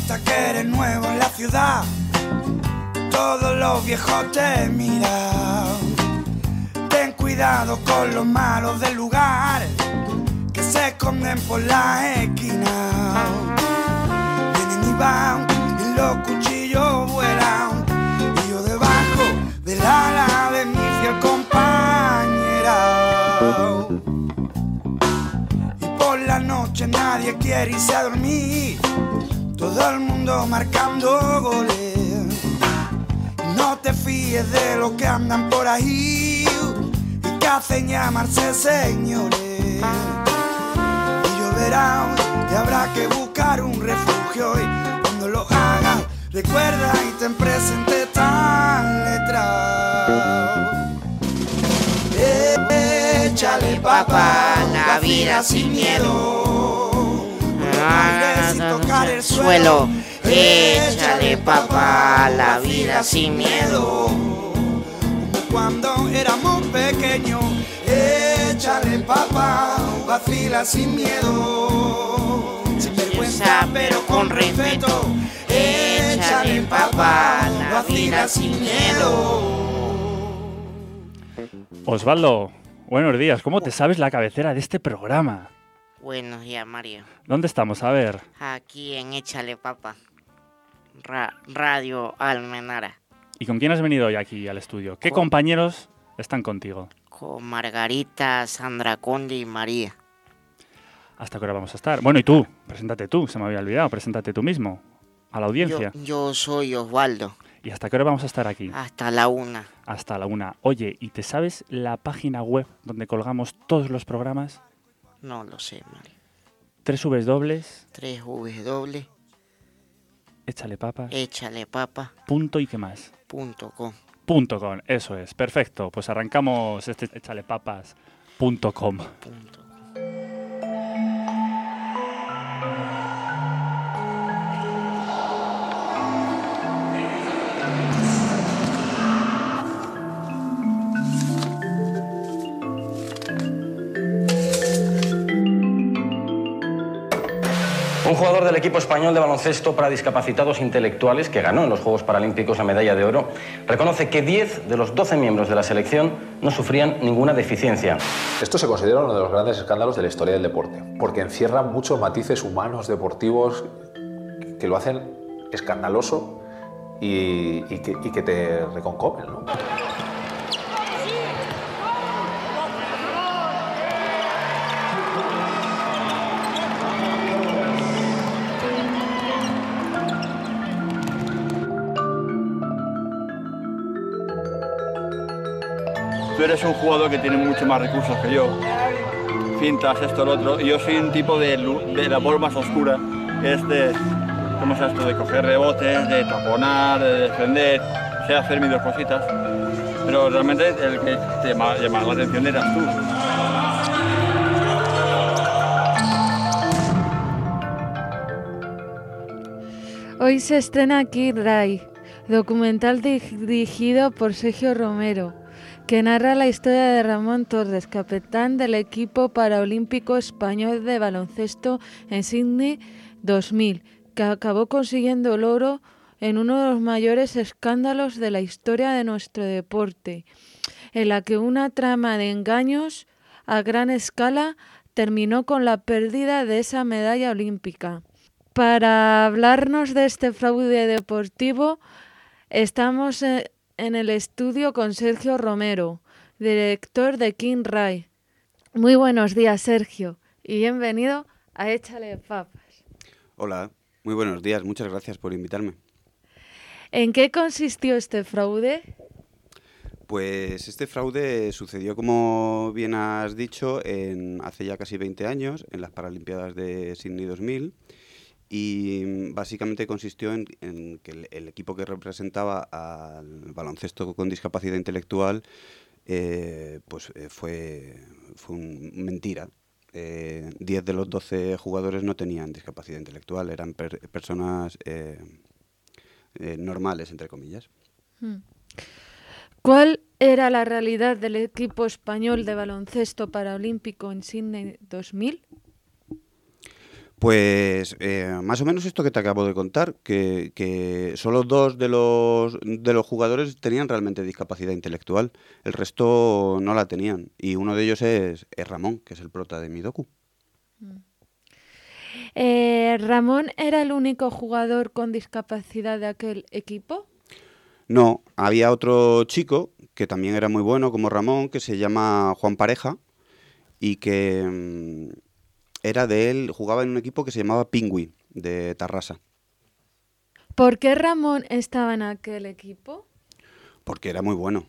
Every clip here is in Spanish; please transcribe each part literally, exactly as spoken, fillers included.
nota que eres nuevo en la ciudad, todos los viejos te miran. Ten cuidado con los malos del lugar, que se esconden por las esquinas. Vienen y van y los cuchillos vuelan, y yo debajo del ala de mi fiel compañera. Y por la noche nadie quiere irse a dormir, todo el mundo marcando goles. No te fíes de los que andan por ahí y que hacen llamarse señores. Y lloverá y habrá que buscar un refugio, y cuando lo hagas recuerda y ten presente esta letra. Échale papá, la vida sin miedo, no sin tocar el suelo. Échale papá, la vida sin miedo, como cuando éramos pequeños. Échale papá, vacila sin miedo, sin vergüenza pero con respeto. Échale papá, vacila sin miedo. Osvaldo, buenos días. ¿Cómo te sabes la cabecera de este programa? Buenos días, Mario. ¿Dónde estamos? A ver. Aquí en Échale Papa, Ra- Radio Almenara. ¿Y con quién has venido hoy aquí al estudio? ¿Qué Con... compañeros están contigo? Con Margarita, Sandra Conde y María. ¿Hasta qué hora vamos a estar? Bueno, y tú, preséntate tú, se me había olvidado, preséntate tú mismo, a la audiencia. Yo, yo soy Osvaldo. ¿Y hasta qué hora vamos a estar aquí? Hasta la una. Hasta la una. Oye, ¿y te sabes la página web donde colgamos todos los programas? No lo sé, Mario. Tres Vs dobles. Tres Vs doble. Échale papa. Échale papa. Punto y qué más. Punto com. Punto com, eso es, perfecto. Pues arrancamos este échalepapas punto com. Punto com. Un jugador del equipo español de baloncesto para discapacitados intelectuales, que ganó en los Juegos Paralímpicos la medalla de oro, reconoce que diez de los doce miembros de la selección no sufrían ninguna deficiencia. Esto se considera uno de los grandes escándalos de la historia del deporte, porque encierra muchos matices humanos, deportivos, que lo hacen escandaloso y, y, que, y que te reconcomen, ¿no? Tú eres un jugador que tiene mucho más recursos que yo, fintas, esto, lo otro, y yo soy un tipo de, de labor más oscura, que es de, ¿cómo es esto? De coger rebotes, de taponar, de defender, sé hacer mis dos cositas, pero realmente el que te llamaba la atención eras tú. Hoy se estrena King Ray, documental dirigido por Sergio Romero, que narra la historia de Ramón Torres, capitán del equipo paraolímpico español de baloncesto en Sydney dos mil, que acabó consiguiendo el oro en uno de los mayores escándalos de la historia de nuestro deporte, en la que una trama de engaños a gran escala terminó con la pérdida de esa medalla olímpica. Para hablarnos de este fraude deportivo, estamos en en el estudio con Sergio Romero, director de King Ray. Muy buenos días, Sergio, y bienvenido a Échale Papas. Hola, muy buenos días, muchas gracias por invitarme. ¿En qué consistió este fraude? Pues este fraude sucedió, como bien has dicho, en, hace ya casi veinte años, en las Paralimpiadas de Sydney dos mil, y básicamente consistió en, en que el, el equipo que representaba al baloncesto con discapacidad intelectual eh, pues eh, fue, fue un, mentira. Eh, diez de los doce jugadores no tenían discapacidad intelectual, eran per, personas eh, eh, normales, entre comillas. ¿Cuál era la realidad del equipo español de baloncesto paraolímpico en Sydney dos mil? Pues eh, más o menos esto que te acabo de contar, que, que solo dos de los, de los jugadores tenían realmente discapacidad intelectual, el resto no la tenían. Y uno de ellos es, es Ramón, que es el prota de mi docu. Eh, ¿Ramón era el único jugador con discapacidad de aquel equipo? No, había otro chico que también era muy bueno, como Ramón, que se llama Juan Pareja, y que mmm, era de él, jugaba en un equipo que se llamaba Pingüi, de Tarrasa. ¿Por qué Ramón estaba en aquel equipo? Porque era muy bueno.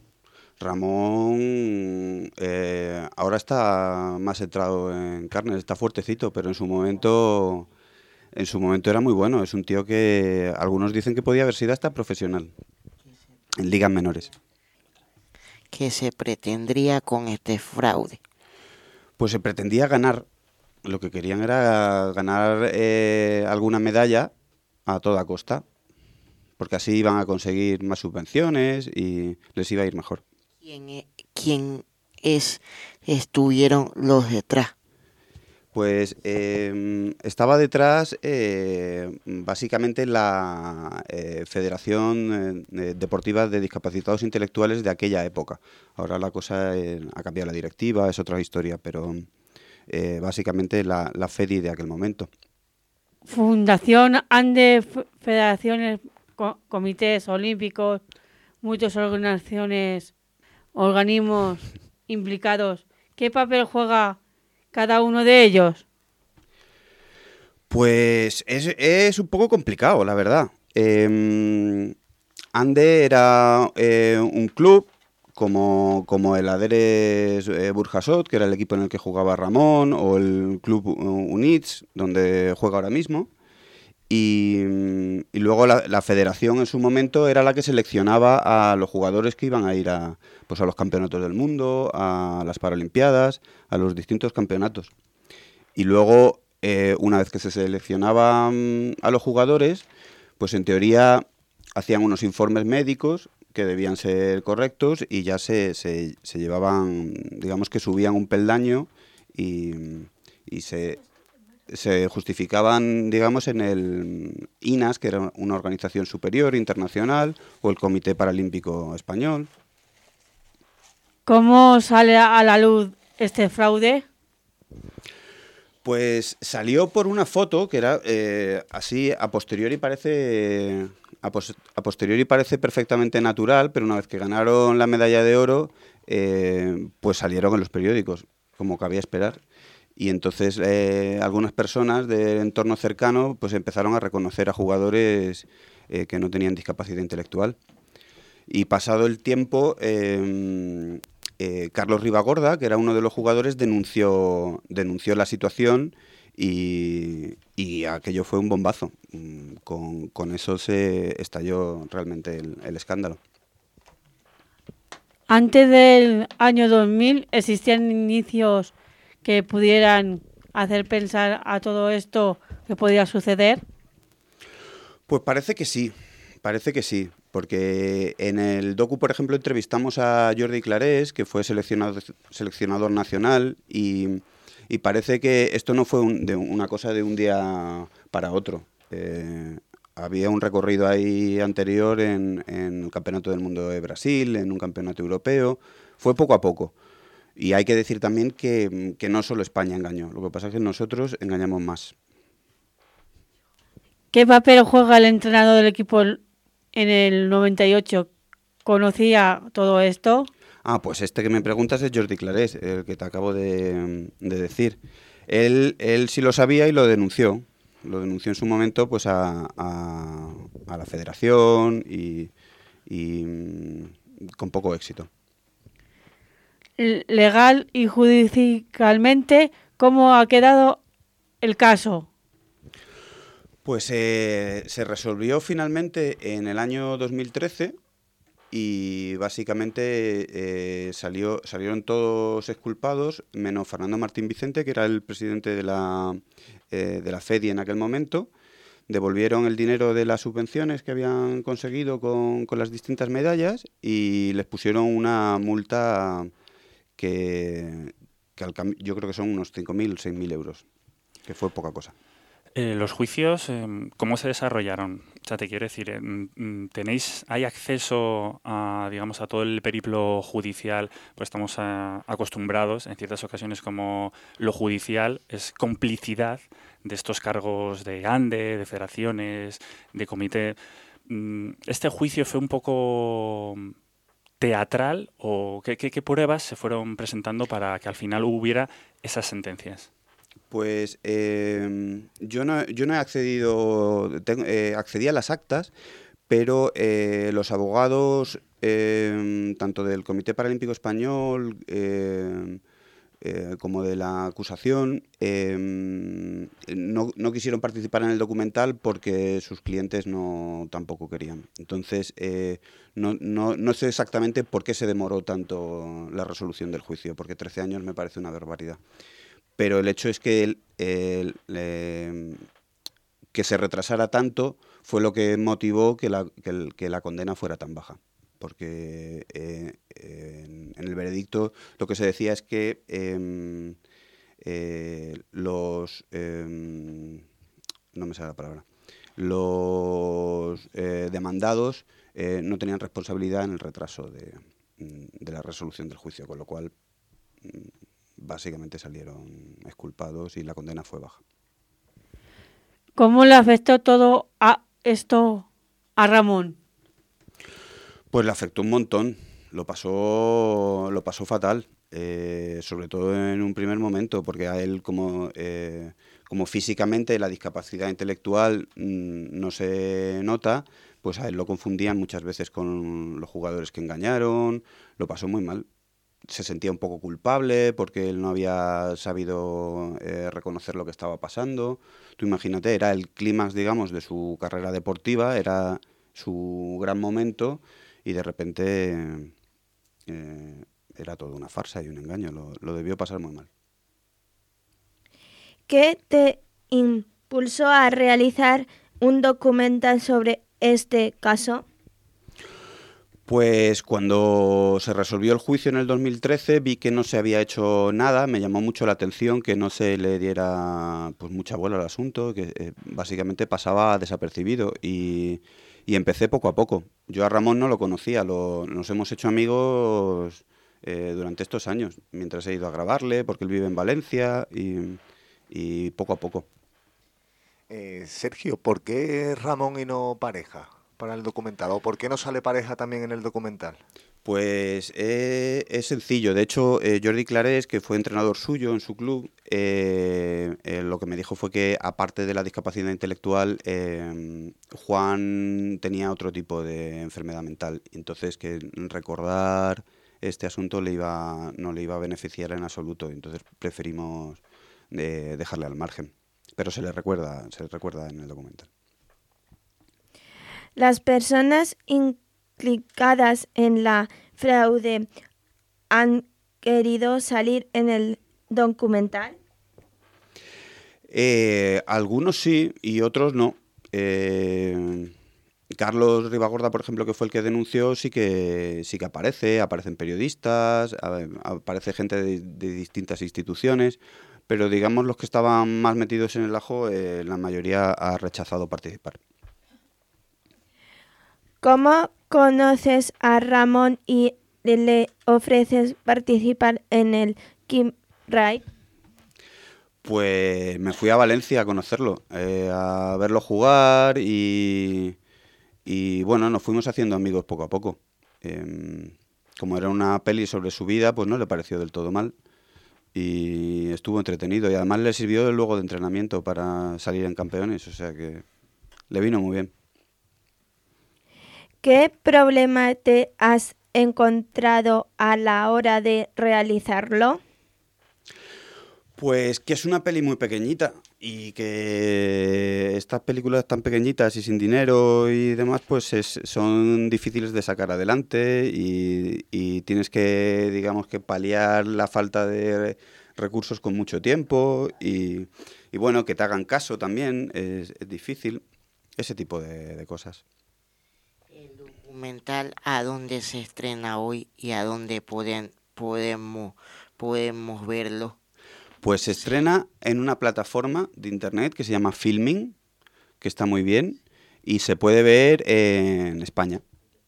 Ramón eh, ahora está más entrado en carne, está fuertecito, pero en su momento en su momento era muy bueno. Es un tío que algunos dicen que podía haber sido hasta profesional en ligas menores. ¿Qué se pretendría con este fraude? Pues se pretendía ganar. Lo que querían era ganar eh, alguna medalla a toda costa, porque así iban a conseguir más subvenciones y les iba a ir mejor. ¿Quién, es, quién es, estuvieron los detrás? Pues eh, estaba detrás eh, básicamente la eh, Federación eh, Deportiva de Discapacitados Intelectuales de aquella época. Ahora la cosa eh, ha cambiado la directiva, es otra historia, pero eh, básicamente la, la FEDI de aquel momento. Fundación Ande, federaciones, co comités olímpicos, muchas organizaciones, organismos implicados. ¿Qué papel juega cada uno de ellos? Pues es, es un poco complicado, la verdad. Eh, Ande era eh, un club como, como el Aderes eh, Burjasot, que era el equipo en el que jugaba Ramón, o el club Units, donde juega ahora mismo. Y, y luego la, la federación en su momento era la que seleccionaba a los jugadores que iban a ir a, pues a los campeonatos del mundo, a las Paralimpiadas, a los distintos campeonatos. Y luego, eh, una vez que se seleccionaban a los jugadores, pues en teoría hacían unos informes médicos que debían ser correctos y ya se, se, se llevaban, digamos que subían un peldaño y, y se, se justificaban, digamos, en el I N A S, que era una organización superior internacional, o el Comité Paralímpico Español. ¿Cómo sale a la luz este fraude? Pues salió por una foto que era eh, así, a posteriori parece a, pos, a posteriori parece perfectamente natural, pero una vez que ganaron la medalla de oro, eh, pues salieron en los periódicos, como cabía esperar. Y entonces eh, algunas personas del entorno cercano pues empezaron a reconocer a jugadores eh, que no tenían discapacidad intelectual. Y pasado el tiempo, eh, eh, Carlos Ribagorda, que era uno de los jugadores, denunció, denunció la situación y, y aquello fue un bombazo. Con, con eso se estalló realmente el, el escándalo. Antes del año dos mil existían inicios que pudieran hacer pensar a todo esto que podía suceder. Pues parece que sí, parece que sí. Porque en el docu, por ejemplo, entrevistamos a Jordi Clarés, que fue seleccionado, seleccionador nacional, y, y parece que esto no fue un, de una cosa de un día para otro. Eh, había un recorrido ahí anterior en, en el Campeonato del Mundo de Brasil, en un campeonato europeo. Fue poco a poco. Y hay que decir también que, que no solo España engañó. Lo que pasa es que nosotros engañamos más. ¿Qué papel juega el entrenador del equipo en el noventa y ocho? ¿Conocía todo esto? Ah, pues este que me preguntas es Jordi Clarés, el que te acabo de, de decir. Él, él sí lo sabía y lo denunció. Lo denunció en su momento pues a, a, a la federación y, y con poco éxito. Legal y judicialmente, ¿cómo ha quedado el caso? Pues eh, se resolvió finalmente en el año dos mil trece y básicamente eh, salió, salieron todos exculpados, menos Fernando Martín Vicente, que era el presidente de la, eh, de la FEDI en aquel momento. Devolvieron el dinero de las subvenciones que habían conseguido con, con las distintas medallas y les pusieron una multa que, que al yo creo que son unos cinco mil o seis mil euros, que fue poca cosa. Eh, los juicios, eh, ¿cómo se desarrollaron? O sea, te quiero decir, eh, mm, tenéis, ¿hay acceso a, digamos, a todo el periplo judicial? Pues estamos a- acostumbrados en ciertas ocasiones como lo judicial es complicidad de estos cargos de ANDE, de federaciones, de comité. Mm, ¿Este juicio fue un poco teatral o qué, qué- qué pruebas se fueron presentando para que al final hubiera esas sentencias? Pues eh, yo no, yo no he accedido, tengo- eh, accedí a las actas, pero eh, los abogados, eh, tanto del Comité Paralímpico Español eh, eh, como de la acusación, eh, no, no quisieron participar en el documental porque sus clientes no tampoco querían. Entonces, eh, no, no, no sé exactamente por qué se demoró tanto la resolución del juicio, porque trece años me parece una barbaridad. Pero el hecho es que, el, el, eh, que se retrasara tanto fue lo que motivó que la, que el- que la condena fuera tan baja. Porque eh, en, en el veredicto lo que se decía es que em, eh, los... em, no me sale la palabra. Los eh, demandados eh, no tenían responsabilidad en el retraso de, de la resolución del juicio, con lo cual mm, básicamente salieron exculpados y la condena fue baja. ¿Cómo le afectó todo a esto a Ramón? Pues le afectó un montón, lo pasó, lo pasó fatal, eh, sobre todo en un primer momento, porque a él como, eh, como físicamente la discapacidad intelectual mm, no se nota, pues a él lo confundían muchas veces con los jugadores que engañaron, lo pasó muy mal. Se sentía un poco culpable porque él no había sabido eh, reconocer lo que estaba pasando. Tú imagínate, era el clímax, digamos, de su carrera deportiva, era su gran momento y de repente eh, era todo una farsa y un engaño. Lo, lo debió pasar muy mal. ¿Qué te impulsó a realizar un documental sobre este caso? Pues cuando se resolvió el juicio en el dos mil trece vi que no se había hecho nada, me llamó mucho la atención que no se le diera pues mucha bola al asunto, que eh, básicamente pasaba desapercibido y, y empecé poco a poco. Yo a Ramón no lo conocía, lo, nos hemos hecho amigos eh, durante estos años, mientras he ido a grabarle, porque él vive en Valencia y, y poco a poco. Eh, Sergio, ¿por qué Ramón y no pareja para el documental? ¿O por qué no sale pareja también en el documental? Pues eh, es sencillo. De hecho, eh, Jordi Clarés, que fue entrenador suyo en su club, eh, eh, lo que me dijo fue que, aparte de la discapacidad intelectual, eh, Juan tenía otro tipo de enfermedad mental. Entonces, que recordar este asunto le iba, no le iba a beneficiar en absoluto. Entonces, preferimos eh, dejarle al margen. Pero se le recuerda, se le recuerda en el documental. Las personas implicadas en la fraude han querido salir en el documental. Eh, algunos sí y otros no. Eh, Carlos Ribagorda, por ejemplo, que fue el que denunció, sí que sí que aparece, aparecen periodistas, a- aparece gente de, de distintas instituciones, pero digamos los que estaban más metidos en el ajo, eh, la mayoría ha rechazado participar. ¿Cómo conoces a Ramón y le ofreces participar en el Kim Ride? Pues me fui a Valencia a conocerlo, eh, a verlo jugar y, y bueno, nos fuimos haciendo amigos poco a poco. Em, como era una peli sobre su vida, pues no le pareció del todo mal y estuvo entretenido y además le sirvió luego de entrenamiento para salir en campeones, o sea que le vino muy bien. ¿Qué problema te has encontrado a la hora de realizarlo? Pues que es una peli muy pequeñita y que estas películas tan pequeñitas y sin dinero y demás pues es- son difíciles de sacar adelante y, y tienes que, digamos, que paliar la falta de recursos con mucho tiempo y, y bueno, que te hagan caso también es, es difícil, ese tipo de, de cosas. El documental, ¿a dónde se estrena hoy y a dónde pueden, podemos, podemos verlo? Pues se estrena en una plataforma de internet que se llama Filming, que está muy bien, y se puede ver en España,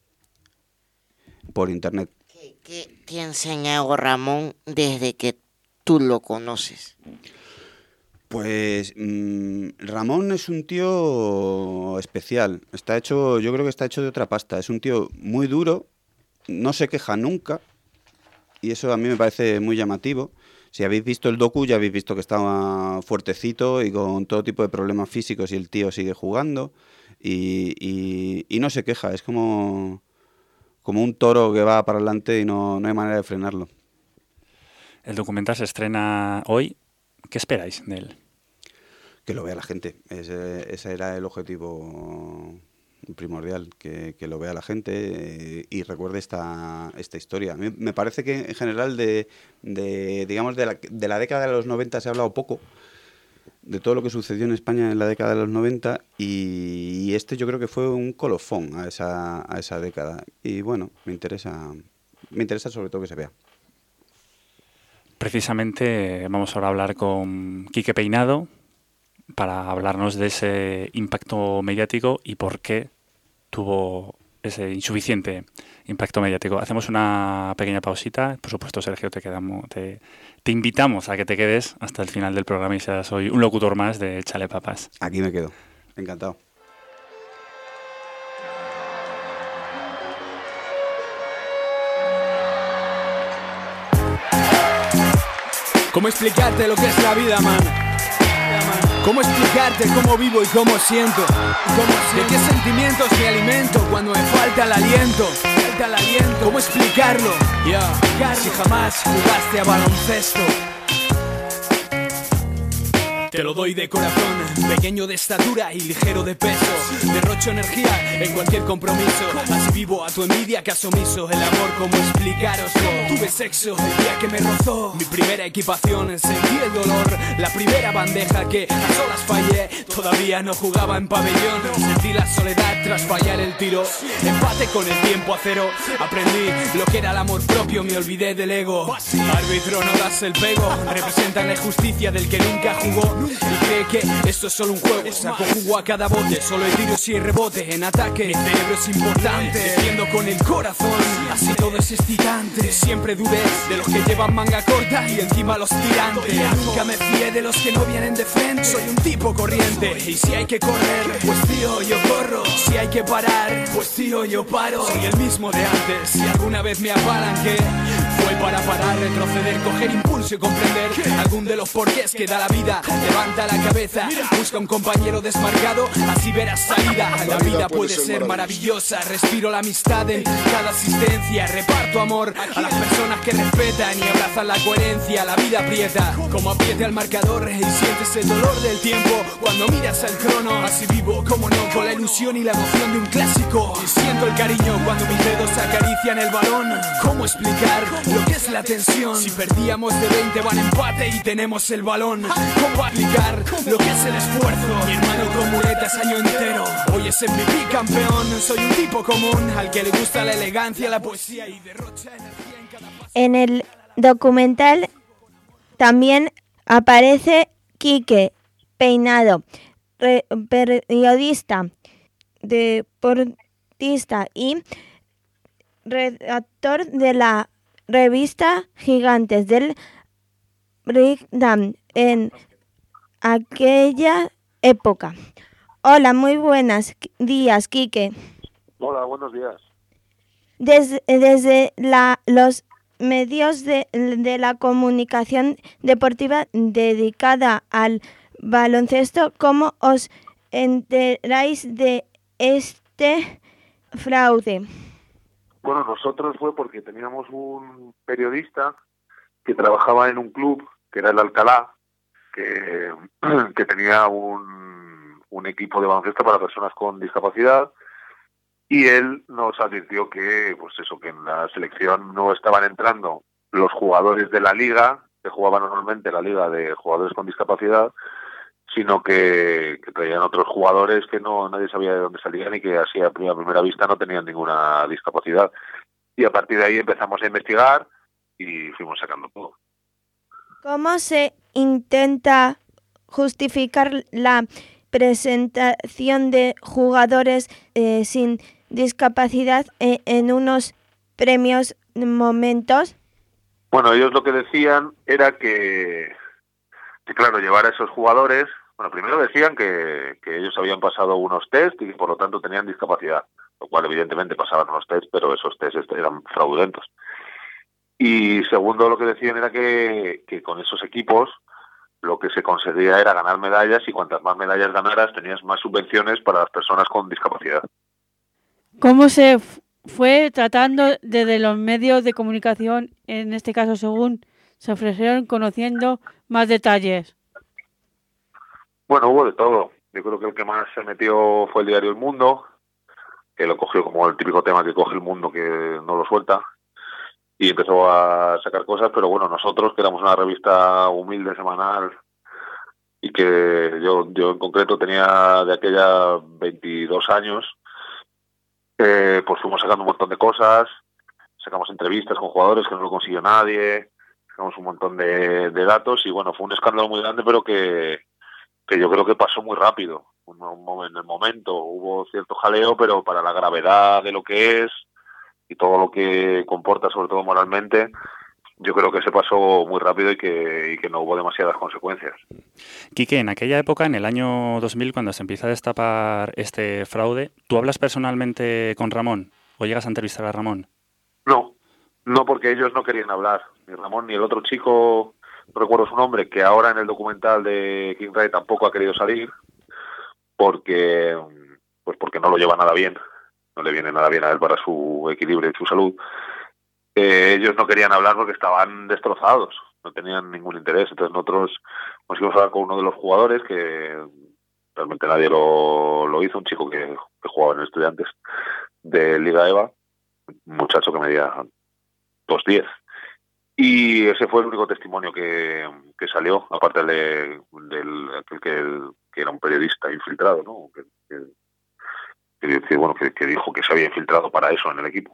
por internet. ¿Qué, qué te ha enseñado Ramón desde que tú lo conoces? Pues mmm, Ramón es un tío especial. Está hecho, yo creo que está hecho de otra pasta. Es un tío muy duro, no se queja nunca, y eso a mí me parece muy llamativo. Si habéis visto el docu, ya habéis visto que estaba fuertecito y con todo tipo de problemas físicos, y el tío sigue jugando y, y, y no se queja. Es como, como un toro que va para adelante y no, no hay manera de frenarlo. El documental se estrena hoy. ¿Qué esperáis de él? Que lo vea la gente. Ese, ese era el objetivo primordial, que, que lo vea la gente eh, y recuerde esta, esta historia. A mí me parece que en general de, de digamos de la, de la década de los noventa se ha hablado poco de todo lo que sucedió en España en la década de los noventa, y, y este yo creo que fue un colofón a esa, a esa década. Y bueno, me interesa, me interesa sobre todo que se vea. Precisamente vamos ahora a hablar con Quique Peinado para hablarnos de ese impacto mediático y por qué tuvo ese insuficiente impacto mediático. Hacemos una pequeña pausita. Por supuesto, Sergio, te quedamos, te, te invitamos a que te quedes hasta el final del programa y seas hoy un locutor más de Échale Papas. Aquí me quedo. Encantado. ¿Cómo explicarte lo que es la vida, man? ¿Cómo explicarte cómo vivo y cómo siento? ¿Cómo ¿De qué sentimientos me alimento cuando me falta el aliento? Falta el aliento. ¿Cómo explicarlo? Yeah. Si jamás jugaste a baloncesto, te lo doy de corazón, pequeño de estatura y ligero de peso. Derrocho energía en cualquier compromiso. Así vivo a tu envidia, caso omiso. El amor, ¿cómo explicaroslo? Tuve sexo el día que me rozó. Mi primera equipación, sentí el dolor. La primera bandeja que a solas fallé. Todavía no jugaba en pabellón. Sentí la soledad tras fallar el tiro. Empate con el tiempo a cero. Aprendí lo que era el amor propio, me olvidé del ego. Árbitro, no das el pego. Representan la injusticia del que nunca jugó y cree que esto es solo un juego. Saco jugo a cada bote, solo hay tiros y rebote. En ataque, mi cerebro es importante. Defiendo con el corazón, así todo es excitante. Siempre dudé de los que llevan manga corta y encima los tirantes. Nunca me fié de los que no vienen de frente. Soy un tipo corriente y si hay que correr, pues tío yo corro. Si hay que parar, pues tío yo paro. Soy el mismo de antes, si alguna vez me apalanqué, fue para parar, retroceder, coger impulso y comprender algún de los porqués que da la vida. Levanta la cabeza, busca un compañero desmarcado, así verás salida. La vida puede ser maravillosa, respiro la amistad en cada asistencia. Reparto amor a las personas que respetan y abrazan la coherencia. La vida aprieta, como apriete al marcador, y sientes el dolor del tiempo cuando miras al crono. Así vivo, como no, con la ilusión y la emoción de un clásico. Y siento el cariño cuando mis dedos acarician el balón. ¿Cómo explicar lo que es la tensión? Si perdíamos de veinte van empate y tenemos el balón. ¿Cómo aplicar lo que es el esfuerzo? Mi hermano con muletas año entero, hoy es M V P campeón. Soy un tipo común al que le gusta la elegancia, la poesía y derrocha energía en cada paso. En el documental también aparece Quique Peinado, re- periodista, deportista y redactor de la revista Gigantes del Breakdown en aquella época. Hola, muy buenos días, Quique. Hola, buenos días. Desde, desde la, los medios de, de la comunicación deportiva dedicada al baloncesto, ¿cómo os enteráis de este fraude? Bueno, nosotros fue porque teníamos un periodista que trabajaba en un club, que era el Alcalá, que, que tenía un, un equipo de baloncesto para personas con discapacidad, y él nos advirtió que, pues eso, que en la selección no estaban entrando los jugadores de la liga, que jugaban normalmente la liga de jugadores con discapacidad, sino que, que traían otros jugadores que no nadie sabía de dónde salían y que así a primera, a primera vista no tenían ninguna discapacidad. Y a partir de ahí empezamos a investigar y fuimos sacando todo. ¿Cómo se intenta justificar la presentación de jugadores eh, sin discapacidad eh, en unos premios momentos? Bueno, ellos lo que decían era que, que claro, llevar a esos jugadores, bueno, primero decían que, que ellos habían pasado unos test y que por lo tanto tenían discapacidad, lo cual evidentemente pasaban unos test, pero esos test eran fraudulentos. Y segundo, lo que decían era que, que con esos equipos lo que se conseguía era ganar medallas, y cuantas más medallas ganaras tenías más subvenciones para las personas con discapacidad. ¿Cómo se f- fue tratando desde los medios de comunicación, en este caso según se ofrecieron, conociendo más detalles? Bueno, hubo de todo. Yo creo que el que más se metió fue el diario El Mundo, que lo cogió como el típico tema que coge El Mundo, que no lo suelta, y empezó a sacar cosas. Pero bueno, nosotros, que éramos una revista humilde, semanal, y que yo, yo en concreto tenía de aquella veintidós años, eh, pues fuimos sacando un montón de cosas, sacamos entrevistas con jugadores que no lo consiguió nadie, sacamos un montón de, de datos, y bueno, fue un escándalo muy grande, pero que, que yo creo que pasó muy rápido. Un, un, en el momento hubo cierto jaleo, pero para la gravedad de lo que es y todo lo que comporta, sobre todo moralmente, yo creo que se pasó muy rápido y que, y que no hubo demasiadas consecuencias. Quique, en aquella época, en el año dos mil, cuando se empieza a destapar este fraude, ¿tú hablas personalmente con Ramón o llegas a entrevistar a Ramón? No, no, porque ellos no querían hablar, ni Ramón ni el otro chico, no recuerdo su nombre, que ahora en el documental de King Ray tampoco ha querido salir, porque, pues porque no lo lleva nada bien, no le viene nada bien a él para su equilibrio y su salud. Eh, ellos no querían hablar porque estaban destrozados, no tenían ningún interés. Entonces nosotros nos íbamos a hablar con uno de los jugadores, que realmente nadie lo, lo hizo, un chico que, que jugaba en Estudiantes de Liga EVA, un muchacho que medía dos diez. Y ese fue el único testimonio que, que salió, aparte de, del aquel que, que era un periodista infiltrado, ¿no? Que, que, que, bueno, que, que dijo que se había infiltrado para eso en el equipo.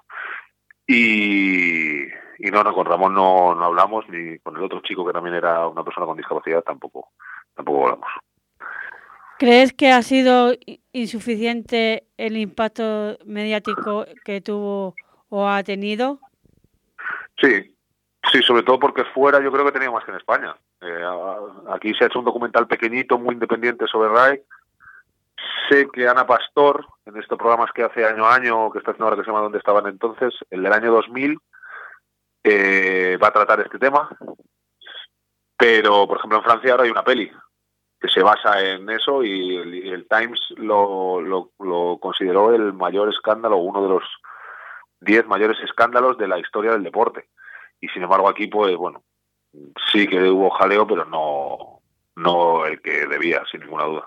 Y, y no, no, con Ramón no, no hablamos, ni con el otro chico que también era una persona con discapacidad tampoco, tampoco hablamos. ¿Crees que ha sido insuficiente el impacto mediático que tuvo o ha tenido? Sí, sí, sobre todo porque fuera yo creo que tenía más que en España. Eh, aquí se ha hecho un documental pequeñito, muy independiente sobre Ray. Sé que Ana Pastor, en estos programas que hace año a año, que está haciendo ahora, que se llama ¿Dónde estaban entonces?, el del año dos mil, eh, va a tratar este tema. Pero, por ejemplo, en Francia ahora hay una peli que se basa en eso, y el, y el Times lo, lo, lo consideró el mayor escándalo, uno de los diez mayores escándalos de la historia del deporte. Y sin embargo aquí, pues bueno, sí que hubo jaleo, pero no, no el que debía, sin ninguna duda.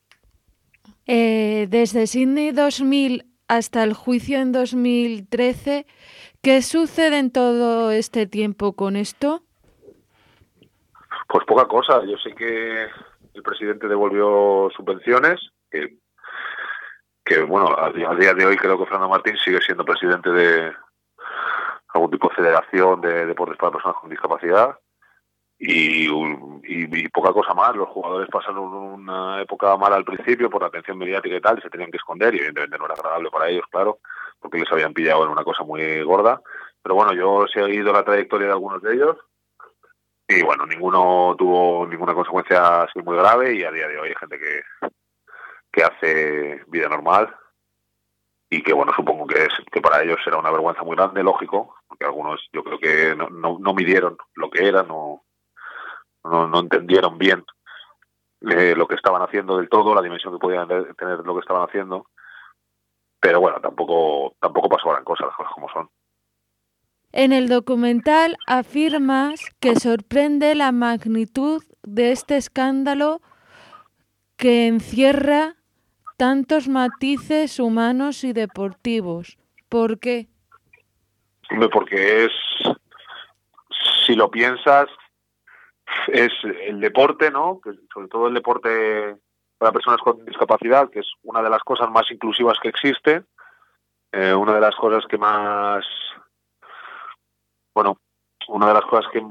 Eh, desde Sydney dos mil hasta el juicio en dos mil trece, ¿qué sucede en todo este tiempo con esto? Pues poca cosa. Yo sé que el presidente devolvió subvenciones, que, que bueno, a, a día de hoy creo que Fernando Martín sigue siendo presidente de algún tipo de federación de deportes para personas con discapacidad. Y, y, y poca cosa más. Los jugadores pasaron una época mala al principio por la atención mediática y tal, y se tenían que esconder, y evidentemente no era agradable para ellos, claro, porque les habían pillado en una cosa muy gorda. Pero bueno, yo he seguido la trayectoria de algunos de ellos, y bueno, ninguno tuvo ninguna consecuencia así muy grave, y a día de hoy hay gente que, que hace vida normal, y que bueno, supongo que, es, que para ellos será una vergüenza muy grande, lógico, porque algunos yo creo que no, no, no midieron lo que era, no No, no entendieron bien eh, lo que estaban haciendo del todo, la dimensión que podían tener lo que estaban haciendo, pero bueno, tampoco tampoco pasó gran cosa, las cosas como son. En el documental afirmas que sorprende la magnitud de este escándalo que encierra tantos matices humanos y deportivos. ¿Por qué? Porque es, si lo piensas, es el deporte, ¿no? Que sobre todo el deporte para personas con discapacidad, que es una de las cosas más inclusivas que existe, eh, una de las cosas que más, bueno, una de las cosas que, que,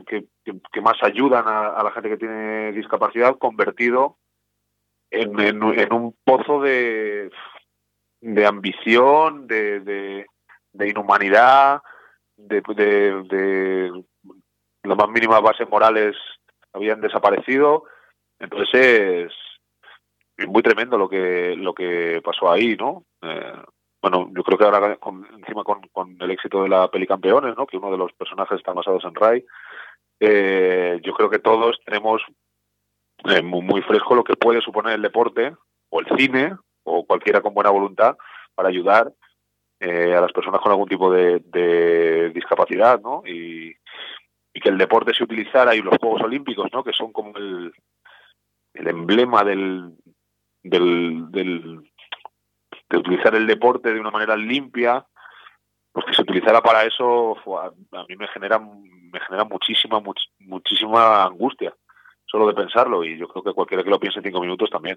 que, que más ayudan a, a la gente que tiene discapacidad, convertido en, en, en un pozo de, de ambición, de, de, de inhumanidad, de, de, de las más mínimas bases morales habían desaparecido. Entonces es muy tremendo lo que lo que pasó ahí, ¿no? Eh, bueno, yo creo que ahora con, encima con, con el éxito de la peli Campeones, ¿no? Que uno de los personajes está basados en Ray, eh, yo creo que todos tenemos eh, muy, muy fresco lo que puede suponer el deporte o el cine o cualquiera con buena voluntad para ayudar eh, a las personas con algún tipo de, de discapacidad, ¿no? Y, y que el deporte se utilizara, y los Juegos Olímpicos, ¿no? Que son como el, el emblema del, del, del de utilizar el deporte de una manera limpia, pues que se utilizara para eso, a, a mí me genera me genera muchísima much, muchísima angustia solo de pensarlo, y yo creo que cualquiera que lo piense en cinco minutos también.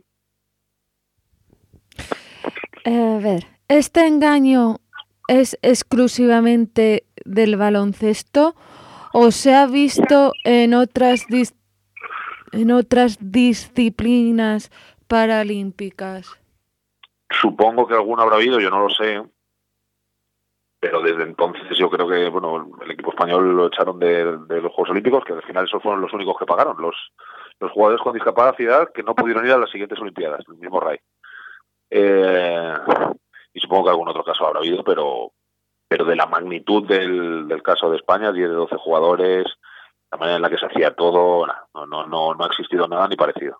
A ver, ¿este engaño es exclusivamente del baloncesto o se ha visto en otras dis- en otras disciplinas paralímpicas? Supongo que alguno habrá habido, yo no lo sé, pero desde entonces yo creo que bueno el equipo español lo echaron de, de los Juegos Olímpicos, que al final esos fueron los únicos que pagaron, los, los jugadores con discapacidad que no pudieron ir a las siguientes Olimpiadas, el mismo Ray. Eh, y supongo que algún otro caso habrá habido, pero pero de la magnitud del, del caso de España, diez de doce jugadores, la manera en la que se hacía todo, no, no, no, no ha existido nada ni parecido.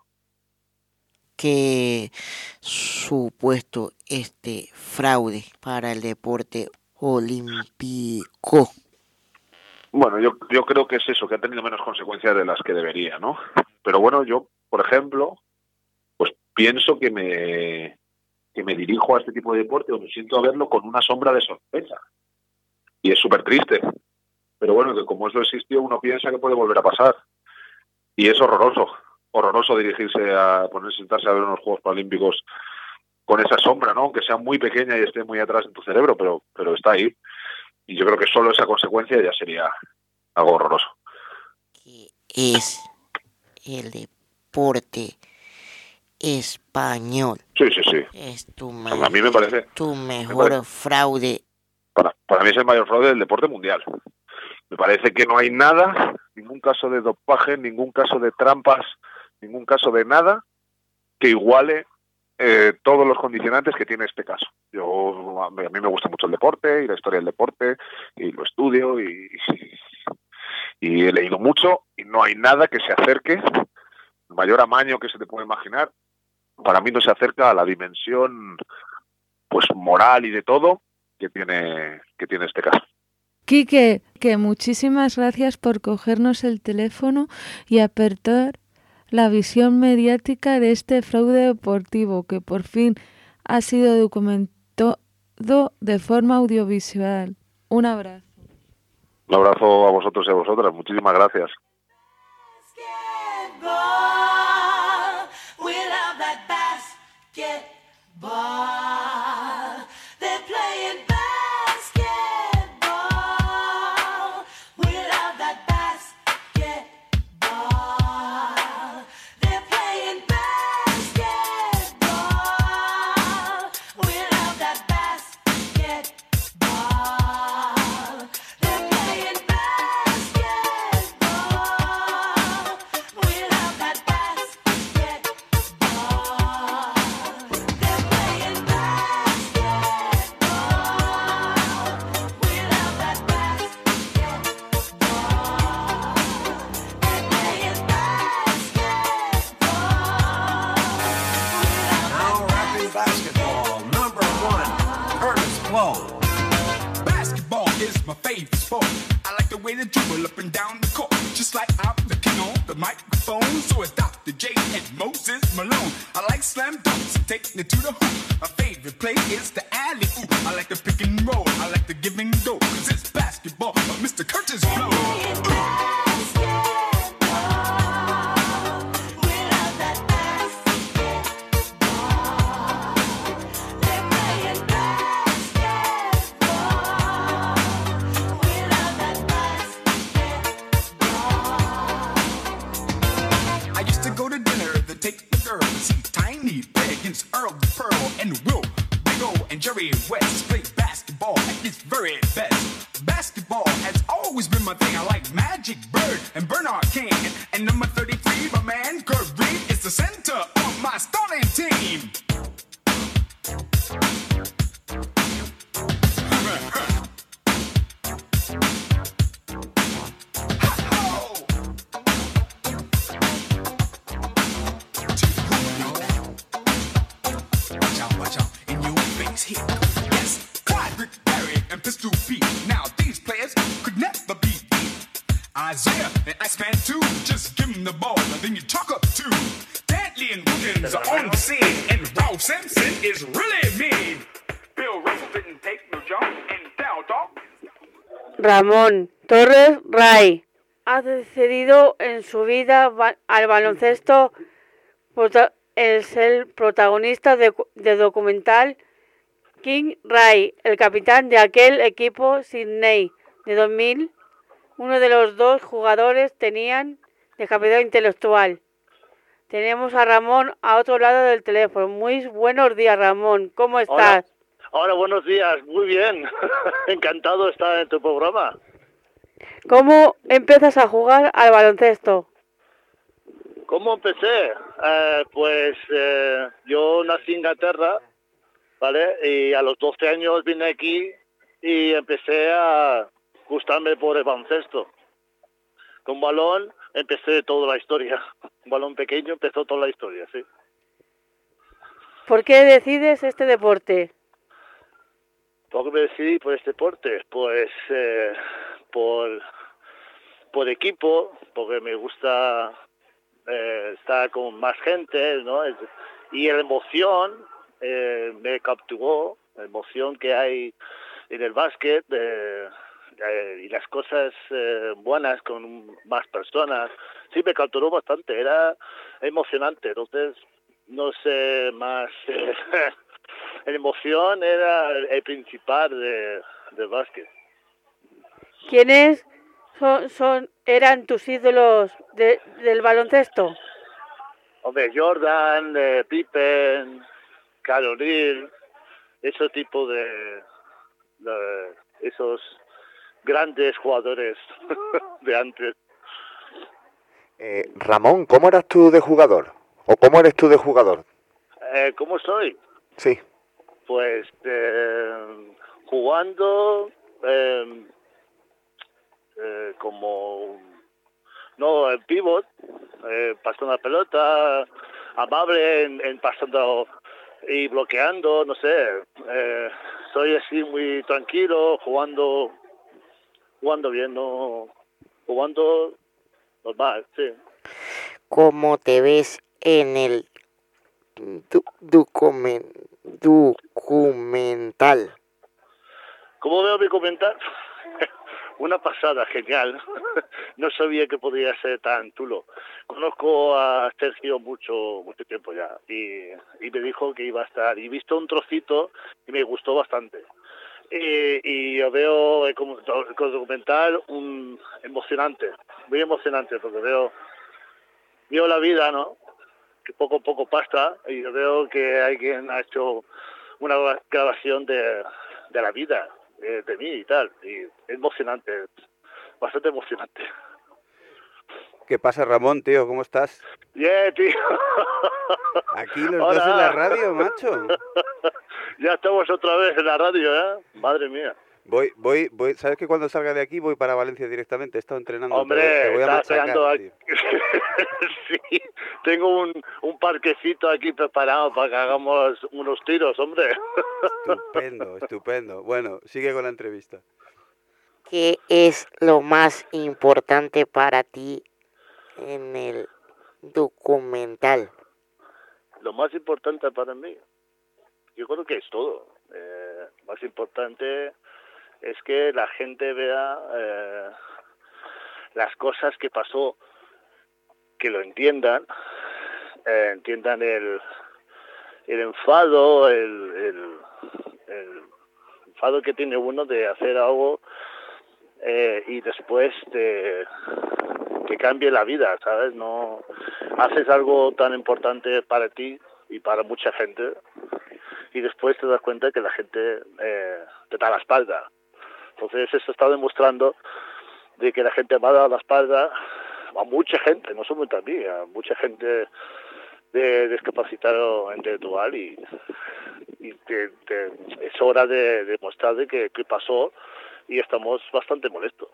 Que supuesto este fraude para el deporte olímpico. Bueno, yo yo creo que es eso, que ha tenido menos consecuencias de las que debería, ¿no? Pero bueno, yo, por ejemplo, pues pienso que me que me dirijo a este tipo de deporte o me siento a verlo con una sombra de sospecha. Y es súper triste. Pero bueno, que como eso existió, uno piensa que puede volver a pasar. Y es horroroso. horroroso dirigirse a ponerse, sentarse a ver unos Juegos Paralímpicos con esa sombra, ¿no? Aunque sea muy pequeña y esté muy atrás en tu cerebro, pero, pero está ahí. Y yo creo que solo esa consecuencia ya sería algo horroroso. Es el deporte español. Sí, sí, sí. Es tu me- a mí me parece tu mejor me parece, fraude. Para, para mí es el mayor fraude del deporte mundial. Me parece que no hay nada, ningún caso de dopaje, ningún caso de trampas, ningún caso de nada que iguale eh, todos los condicionantes que tiene este caso. Yo a mí me gusta mucho el deporte y la historia del deporte y lo estudio y, y he leído mucho y no hay nada que se acerque, el mayor amaño que se te puede imaginar, para mí no se acerca a la dimensión pues moral y de todo que tiene que tiene este caso. Quique, que muchísimas gracias por cogernos el teléfono y apertar la visión mediática de este fraude deportivo que por fin ha sido documentado de forma audiovisual. Un abrazo. Un abrazo a vosotros y a vosotras. Muchísimas gracias. Basketball is my favorite sport. I like the way they dribble up and down the court. Just like I'm the king on the microphone. So is Doctor J and Moses Malone. I like slam dunks and taking it to the hoop. My favorite play is the alley-oop. I like the pick and roll. I like the give and go. Cause it's basketball. But Mister Curtis Blow. against Earl the Pearl and Will Bigo and Jerry West play basketball at its very best. Basketball has always been my thing. I like Magic Bird and Bernard King. And number thirty-three, my man Kurt Reed is the center of my starting team. Here. Yes, Clyde, Rick, Barry, and Pistol Pete. Now these players could never be beat. Isaiah and Iceman too. Just give them the ball and then you talk up too. Dantley and Wilkins are on the scene, and Ralph Simpson is really mean. Bill Russell didn't take no jump and foul talk. Ramón Torres Ray ha decidido en su vida ba- al baloncesto. Prota- es el protagonista de, de documental King Ray, el capitán de aquel equipo Sydney de dos mil. Uno de los dos jugadores tenían discapacidad intelectual. Tenemos a Ramón a otro lado del teléfono. Muy buenos días, Ramón. ¿Cómo estás? Hola, Hola buenos días. Muy bien. Encantado de estar en tu programa. ¿Cómo empiezas a jugar al baloncesto? ¿Cómo empecé? Eh, pues eh, yo nací en Inglaterra, ¿vale? Y a los doce años vine aquí y empecé a gustarme por el baloncesto. Con balón empecé toda la historia. Un balón pequeño empezó toda la historia, sí. ¿Por qué decides este deporte? ¿Por qué me decidí por este deporte? Pues eh, por, por equipo, porque me gusta eh, estar con más gente, ¿no? Es, y la emoción eh, me capturó, la emoción que hay en el básquet eh, eh, y las cosas eh, buenas con más personas. Sí, me capturó bastante, era emocionante. Entonces, no sé, más... Eh, la emoción era el principal de, del básquet. ¿Quiénes son, son, eran tus ídolos de, del baloncesto? Hombre, Jordan, eh, Pippen, Karl O'Neill, ese tipo de, de esos grandes jugadores de antes. Eh, Ramón, ¿cómo eras tú de jugador? ¿O cómo eres tú de jugador? Eh, ¿Cómo soy? Sí. Pues eh, jugando eh, eh, como no en pivot, eh, pasando la pelota, amable en, en pasando y bloqueando, no sé. Eh, soy así muy tranquilo, jugando, jugando bien, no, jugando normal, sí. ¿Cómo te ves en el du- documen- documental? ¿Cómo veo mi comentario? Una pasada, genial. No sabía que podía ser tan chulo. Conozco a Sergio mucho mucho tiempo ya y, y me dijo que iba a estar. Y he visto un trocito y me gustó bastante. Y, y yo veo el, com- el documental un, emocionante, muy emocionante, porque veo, veo la vida, ¿no? Que poco a poco pasa y yo veo que alguien ha hecho una grabación de, de la vida, de, de mí y tal. Y es emocionante, bastante emocionante. ¿Qué pasa, Ramón, tío? ¿Cómo estás? Yeah, tío. Aquí los Hola. dos en la radio, macho. Ya estamos otra vez en la radio, ¿eh? Madre mía. Voy, voy, voy. ¿Sabes que cuando salga de aquí voy para Valencia directamente? He estado entrenando. Hombre, te voy, te voy a estás pegando machacar, aquí. tío. Sí, tengo un, un parquecito aquí preparado para que hagamos unos tiros, hombre. Estupendo, estupendo. Bueno, sigue con la entrevista. ¿Qué es lo más importante para ti en el documental? Lo más importante para mí, yo creo que es todo. Eh, más importante es que la gente vea eh, las cosas que pasó, que lo entiendan, eh, entiendan el, el enfado, el, el, el enfado que tiene uno de hacer algo eh, y después de que cambie la vida, ¿sabes? No haces algo tan importante para ti y para mucha gente, y después te das cuenta que la gente eh, te da la espalda. Entonces eso está demostrando de que la gente me ha dado la espalda a mucha gente, no solamente a mí, a mucha gente de discapacitado intelectual, y, y te, te, es hora de demostrar de que, que pasó, y estamos bastante molestos.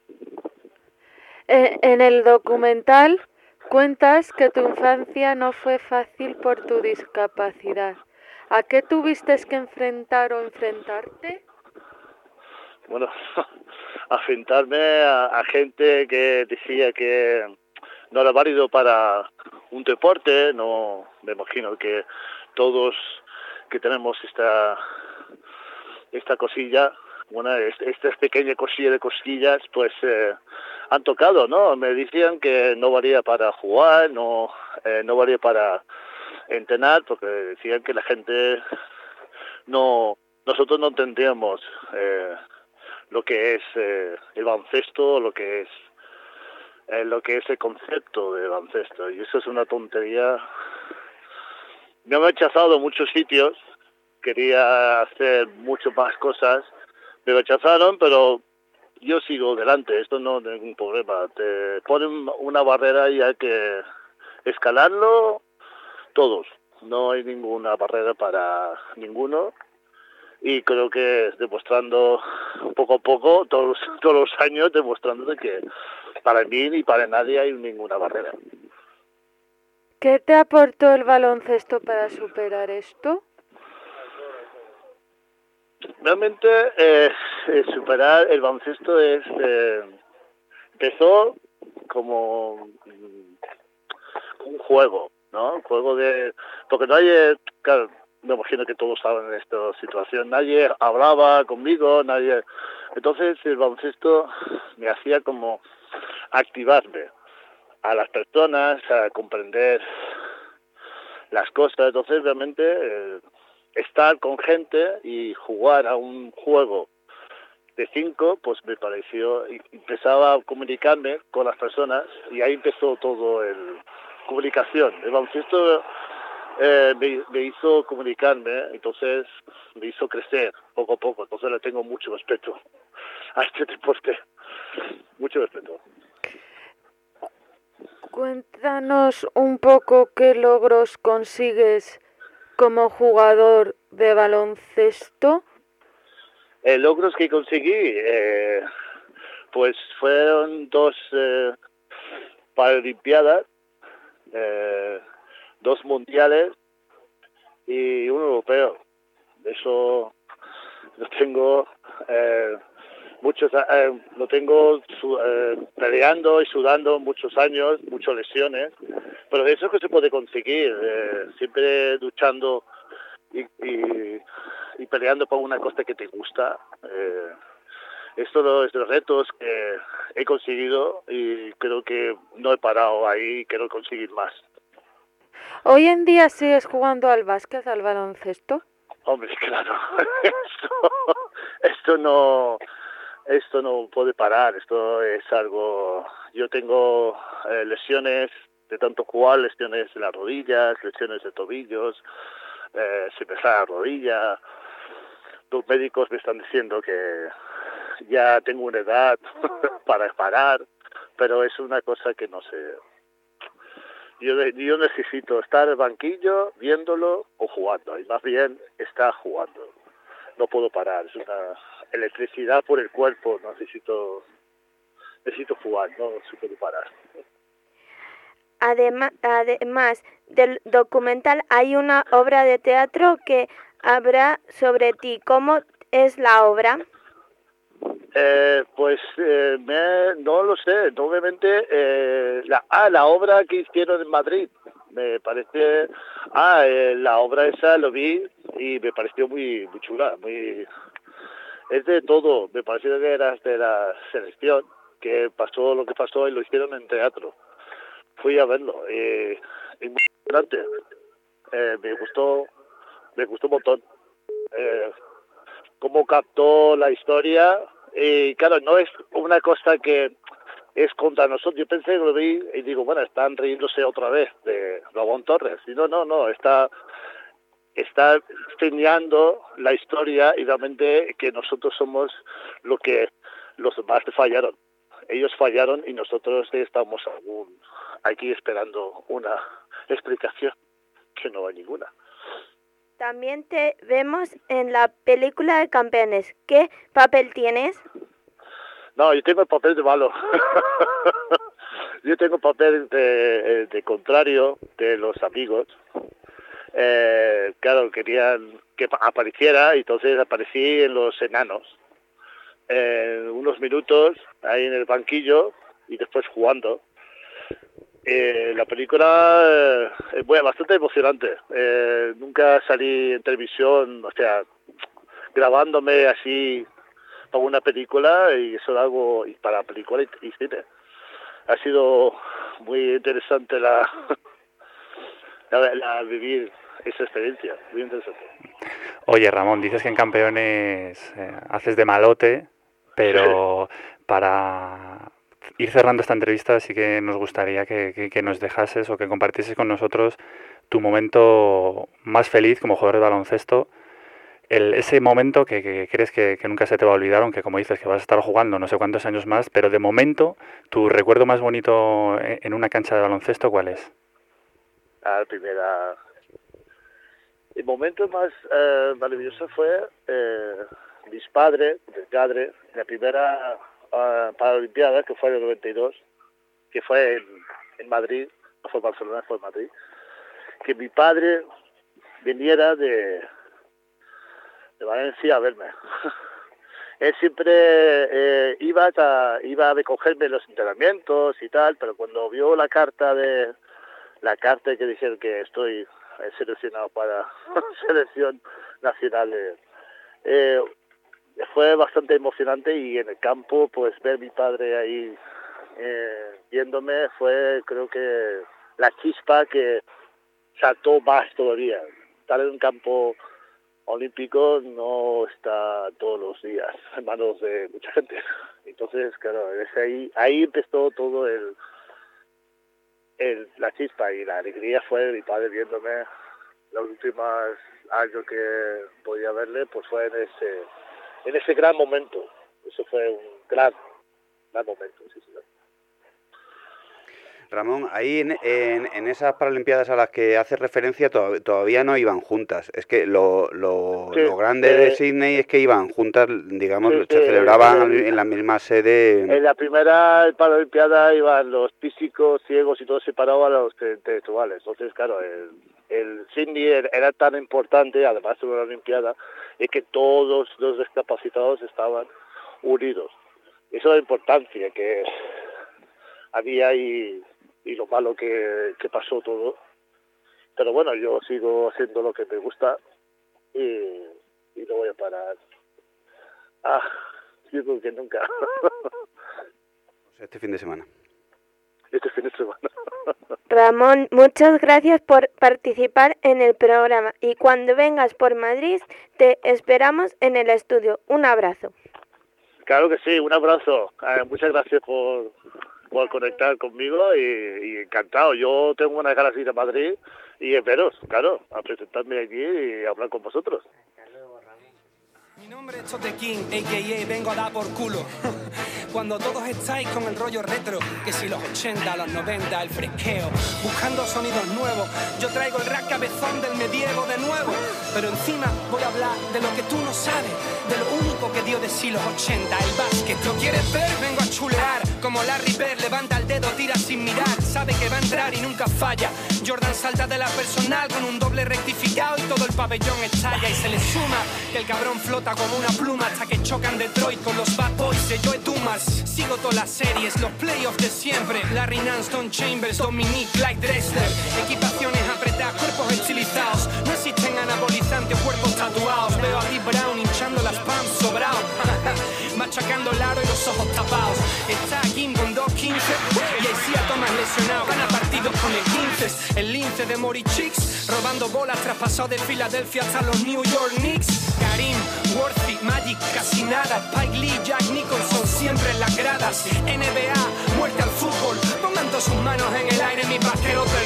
Eh, en el documental cuentas que tu infancia no fue fácil por tu discapacidad. ¿A qué tuviste que enfrentar o enfrentarte? Bueno, a enfrentarme a, a gente que decía que no era válido para un deporte. No, me imagino que todos que tenemos esta esta cosilla, bueno, esta pequeña cosilla de cosquillas, pues eh, han tocado, ¿no? Me decían que no valía para jugar, no, eh, no valía para entrenar, porque decían que la gente no, nosotros no entendíamos eh, lo que es eh, el baloncesto, lo que es eh, lo que es el concepto de baloncesto, y eso es una tontería. Me han rechazado en muchos sitios, quería hacer mucho más cosas, me rechazaron, pero yo sigo adelante, esto no es ningún problema. Te ponen una barrera y hay que escalarlo todos, no hay ninguna barrera para ninguno, y creo que demostrando poco a poco, todos, todos los años, demostrando de que para mí ni para nadie hay ninguna barrera. ¿Qué te aportó el baloncesto para superar esto? Realmente eh, eh, superar el baloncesto es eh, empezó como mm, un juego, ¿no? Un juego de... Porque nadie, claro, me imagino que todos saben en esta situación, nadie hablaba conmigo, nadie... Entonces el baloncesto me hacía como activarme a las personas, a comprender las cosas. Entonces realmente eh, estar con gente y jugar a un juego de cinco, pues me pareció, y empezaba a comunicarme con las personas, y ahí empezó todo el comunicación. El baloncesto eh, me, me hizo comunicarme, entonces me hizo crecer poco a poco, entonces le tengo mucho respeto a este deporte, mucho respeto. Cuéntanos un poco qué logros consigues como jugador de baloncesto. Eh, logros que conseguí, eh, pues fueron dos eh, Paralimpiadas, eh, dos mundiales y un europeo. Eso lo tengo eh, muchos, eh, lo tengo su, eh, peleando y sudando muchos años, muchas lesiones, pero eso es que se puede conseguir, eh, siempre luchando y, y, y peleando por una cosa que te gusta. Eh, esto es los retos que he conseguido, y creo que no he parado ahí, quiero conseguir más. ¿Hoy en día sigues jugando al básquet, al baloncesto? Hombre, claro, esto, esto no, esto no puede parar, esto es algo... Yo tengo eh, lesiones de tanto jugar, lesiones de las rodillas, lesiones de tobillos, eh, se me sale la rodilla. Los médicos me están diciendo que ya tengo una edad para parar, pero es una cosa que no sé. Yo, yo necesito estar en el banquillo viéndolo o jugando, y más bien estar jugando. No puedo parar, es una electricidad por el cuerpo, necesito necesito jugar, no se puede parar. Además, además del documental hay una obra de teatro que habla sobre ti. ¿Cómo es la obra? Eh, pues eh, me, no lo sé, obviamente eh, la, ah, la obra que hicieron en Madrid, me parece, ah, eh, la obra esa lo vi y me pareció muy, muy chula, muy, es de todo, me pareció que era de la selección, que pasó lo que pasó y lo hicieron en teatro. Fui a verlo, eh, y muy interesante, eh, me gustó, me gustó un montón, eh, cómo captó la historia. Y claro, no es una cosa que es contra nosotros. Yo pensé que lo vi y digo, bueno, están riéndose otra vez de Ramón Torres. Y no, no, no, está está enseñando la historia y realmente que nosotros somos lo que los demás fallaron. Ellos fallaron y nosotros estamos aún aquí esperando una explicación, que no hay ninguna. También te vemos en la película de Campeones. ¿Qué papel tienes? No, yo tengo el papel de malo. Yo tengo el papel de, de contrario de los amigos. Eh, claro, querían que apareciera y entonces aparecí en Los Enanos. Eh, unos minutos ahí en el banquillo y después jugando. Eh, la película eh, es bueno, bastante emocionante. Eh, nunca salí en televisión, o sea, grabándome así para una película y eso lo hago y para película y, y cine. Ha sido muy interesante la, la, la vivir esa experiencia, muy interesante. Oye, Ramón, dices que en Campeones eh, haces de malote, pero para ir cerrando esta entrevista sí que nos gustaría que, que, que nos dejases o que compartieses con nosotros tu momento más feliz como jugador de baloncesto, el, ese momento que, que crees que, que nunca se te va a olvidar, aunque como dices que vas a estar jugando no sé cuántos años más, pero de momento tu recuerdo más bonito en una cancha de baloncesto, ¿cuál es? La primera... El momento más eh, maravilloso fue eh, mis padres, mi padre, la primera uh, Paralimpiada, que fue en el noventa y dos, que fue en, en Madrid, no fue en Barcelona, fue en Madrid, que mi padre viniera de, de Valencia a verme. Él siempre eh, iba, a, iba a recogerme los entrenamientos y tal, pero cuando vio la carta de la carta que dijeron que estoy seleccionado para selección nacional, eh, eh, fue bastante emocionante y en el campo pues ver a mi padre ahí eh, viéndome fue, creo que la chispa que saltó más todavía. Estar en un campo olímpico no está todos los días en manos de mucha gente, entonces claro, es ahí, ahí empezó todo el El, la chispa y la alegría fue mi padre viéndome los últimos años que podía verle, pues fue en ese en ese gran momento. Eso fue un gran, gran momento, sí, sí. Ramón, ahí en, en, en esas Paralimpiadas a las que haces referencia to todavía no iban juntas. Es que lo, lo, sí, lo grande eh, de Sydney es que iban juntas, digamos, sí, se sí, celebraban eh, en la misma sede. En la primera Paralimpiada iban los físicos, ciegos y todos separados a los intelectuales. Entonces, claro, el, el Sydney era tan importante, además de una Olimpiada, es que todos los discapacitados estaban unidos. Eso es la importancia que había y... y lo malo que, que pasó todo. Pero bueno, yo sigo haciendo lo que me gusta y, y no voy a parar. Ah, yo creo que nunca. Este fin de semana. Este fin de semana. Ramón, muchas gracias por participar en el programa y cuando vengas por Madrid te esperamos en el estudio. Un abrazo. Claro que sí, un abrazo. Eh, muchas gracias por... por conectar conmigo y, y encantado. Yo tengo unas ganas de ir a Madrid y veros, claro, a presentarme aquí y hablar con vosotros. Mi nombre es Chote King, a k a vengo a dar por culo. Cuando todos estáis con el rollo retro, que si los ochenta, los noventa, el fresqueo, buscando sonidos nuevos, yo traigo el rap cabezón del medievo de nuevo. Pero encima voy a hablar de lo que tú no sabes, de lo único que dio de sí los ochenta, el básquet. ¿Lo quieres ver? Vengo a chulear, como Larry Bird, levanta el dedo, tira sin mirar, sabe que va a entrar y nunca falla. Jordan salta de la personal con un doble rectificado y todo el pabellón estalla y se le suma que el cabrón flota como una pluma hasta que chocan Detroit con los Bad Boys de Joe Dumas. Sigo todas las series, los playoffs de siempre, Larry Nance, Don Chambers, Dominique, Clyde Drexler, equipaciones apretadas, cuerpos estilizados, no existen anabolizantes, cuerpos tatuados, veo a Lee Brown hinchando las pants sobrao, machacando el aro y los ojos tapados, está Kim con dos quince y Isaiah Thomas lesionado, gana partidos con el quince, el lince de Mori Chicks, robando bolas traspasado de Filadelfia hasta los New York Knicks, Karim, Worthy, Magic, casi nada, Spike Lee, Jack Nicholson, siempre en las gradas, N B A, muerte al fútbol, pongan todas sus manos en el aire, mis vaqueros del mundo,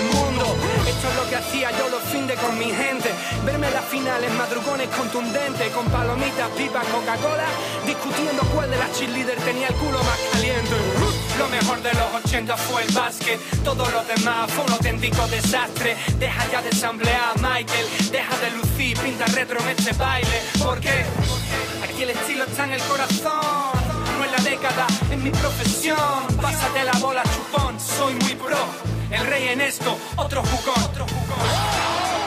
Esto es lo que hacía yo los findes con mi gente. Verme en las finales, madrugones contundentes, con palomitas, pipas, Coca-Cola, discutiendo cuál de las cheerleaders tenía el culo más caliente. Lo mejor de los ochenta fue el básquet, todo lo demás fue un auténtico desastre. Deja ya de samplear, Michael, deja de lucir, pinta retro en este baile. ¿Por qué? Aquí el estilo está en el corazón, no en la década, en mi profesión. Pásate la bola, chupón, soy muy pro. El rey en esto, otro jugón, otro jugón.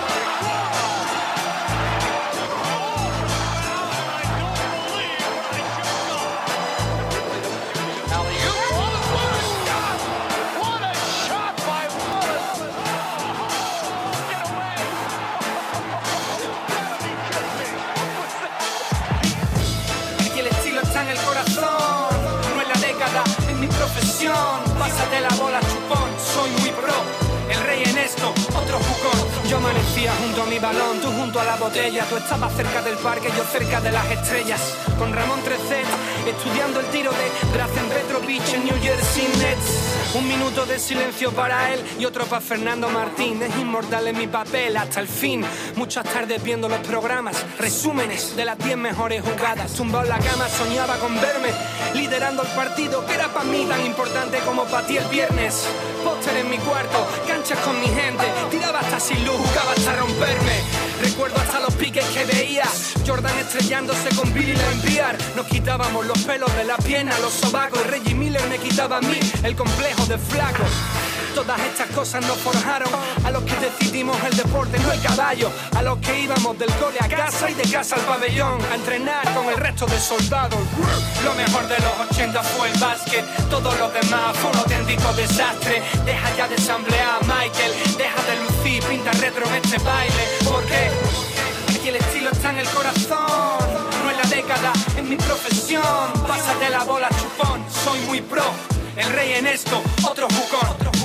Pásate la bola, chupón, soy muy pro. El rey en esto, otro jugón. Yo amanecía junto a mi balón, tú junto a la botella. Tú estabas cerca del parque, yo cerca de las estrellas. Con Ramón tres Z, estudiando el tiro de Drazen Petrovich en New Jersey Nets. Un minuto de silencio para él y otro para Fernando Martín. Es inmortal en mi papel hasta el fin. Muchas tardes viendo los programas, resúmenes de las diez mejores jugadas. Tumbado en la cama soñaba con verme liderando el partido que era para mí tan importante como para ti el viernes. Póster en mi cuarto, canchas con mi gente. Tiraba hasta sin luz, jugaba hasta romperme. Recuerdo hasta los piques que veía, Jordan estrellándose con Billy Lampier. Nos quitábamos los pelos de la pierna, los sobacos. Y Reggie Miller me quitaba a mí el complejo de flaco. Todas estas cosas nos forjaron a los que decidimos el deporte, no el caballo. A los que íbamos del cole a casa y de casa al pabellón a entrenar con el resto de soldados. Lo mejor de los ochenta fue el básquet, todo lo demás fue un auténtico desastre. Deja ya de samplear, Michael, deja de lucir, pinta retro en este baile. ¿Por qué? Aquí el estilo está en el corazón, no en la década, en mi profesión. Pásate la bola, chupón, soy muy pro. El rey en esto, otro jugón, otro jugón.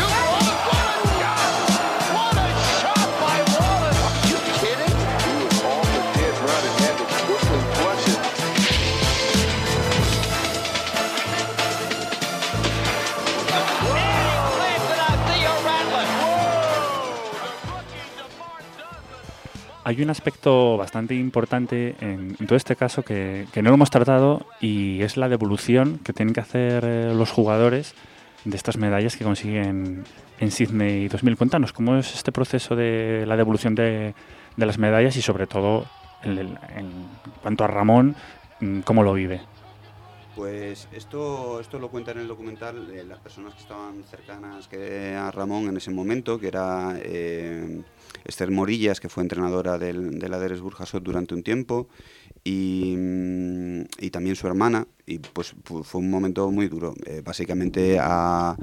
Hay un aspecto bastante importante en, en todo este caso que, que no lo hemos tratado, y es la devolución que tienen que hacer eh, los jugadores de estas medallas que consiguen en Sydney dos mil. Cuéntanos, ¿cómo es este proceso de la devolución de, de las medallas y sobre todo en, en, en cuanto a Ramón, cómo lo vive? Pues esto, esto lo cuenta en el documental eh, las personas que estaban cercanas que a Ramón en ese momento, que era eh, Esther Morillas, que fue entrenadora del, del Aderes Burjasot durante un tiempo, y, y también su hermana, y pues fue un momento muy duro. Eh, básicamente a,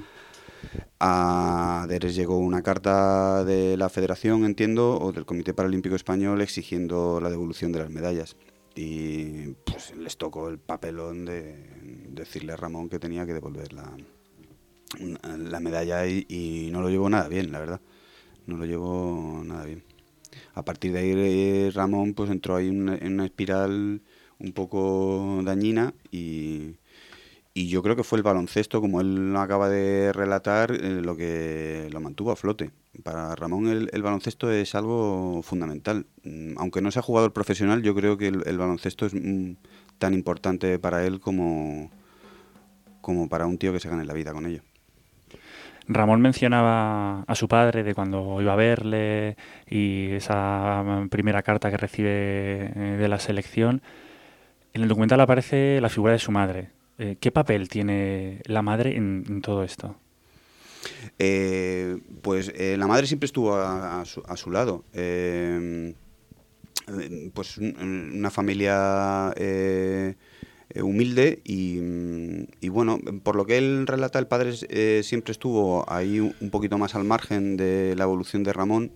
a Aderes llegó una carta de la Federación, entiendo, o del Comité Paralímpico Español exigiendo la devolución de las medallas. Y pues les tocó el papelón de decirle a Ramón que tenía que devolver la, la medalla y, y no lo llevó nada bien, la verdad. No lo llevó nada bien. A partir de ahí Ramón pues entró ahí en una, en una espiral un poco dañina y, y yo creo que fue el baloncesto, como él acaba de relatar, eh, lo que lo mantuvo a flote. Para Ramón el, el baloncesto es algo fundamental. Aunque no sea jugador profesional, yo creo que el, el baloncesto es mm, tan importante para él como, como para un tío que se gane la vida con ello. Ramón mencionaba a su padre de cuando iba a verle y esa primera carta que recibe de la selección. En el documental aparece la figura de su madre. Eh, ¿Qué papel tiene la madre en, en todo esto? Eh, pues eh, la madre siempre estuvo a, a, su, a su lado. Eh, pues una familia eh, humilde y, y bueno, por lo que él relata, el padre eh, siempre estuvo ahí un, un poquito más al margen de la evolución de Ramón,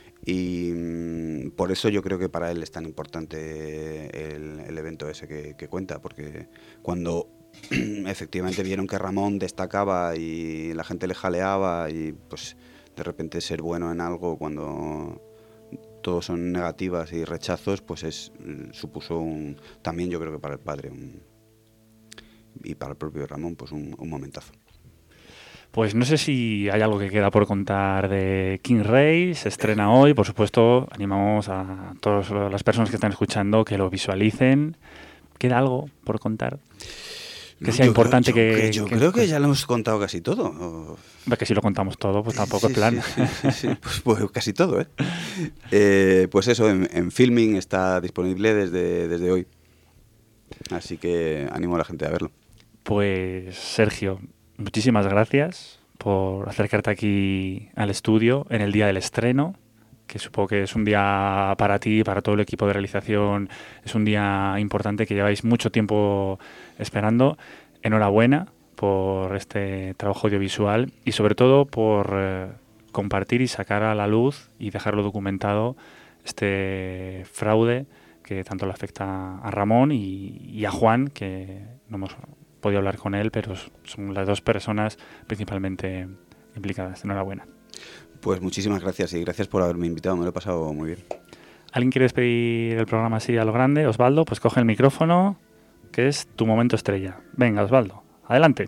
y por eso yo creo que para él es tan importante el, el evento ese que, que cuenta, porque cuando efectivamente vieron que Ramón destacaba y la gente le jaleaba, y pues de repente ser bueno en algo cuando todos son negativas y rechazos, pues es supuso un, también yo creo que para el padre un, y para el propio Ramón pues un, un momentazo. Pues no sé si hay algo que queda por contar de King Ray. Se estrena hoy, por supuesto. Animamos a todas las personas que están escuchando que lo visualicen. ¿Queda algo por contar? Que sea yo importante creo, yo, que... que... Yo que, creo que pues, ya lo hemos contado casi todo. Que si lo contamos todo, pues tampoco sí, es plan. Sí, sí, sí, pues, pues casi todo, ¿eh? eh pues eso, en, en Filming está disponible desde, desde hoy. Así que animo a la gente a verlo. Pues Sergio, muchísimas gracias por acercarte aquí al estudio en el día del estreno, que supongo que es un día para ti, para todo el equipo de realización, es un día importante que lleváis mucho tiempo esperando. Enhorabuena por este trabajo audiovisual y sobre todo por eh, compartir y sacar a la luz y dejarlo documentado este fraude que tanto le afecta a Ramón y, y a Juan, que no hemos podido hablar con él, pero son las dos personas principalmente implicadas. Enhorabuena. Pues muchísimas gracias y gracias por haberme invitado, me lo he pasado muy bien. ¿Alguien quiere despedir el programa así a lo grande? Osvaldo, pues coge el micrófono, que es tu momento estrella. Venga, Osvaldo, adelante.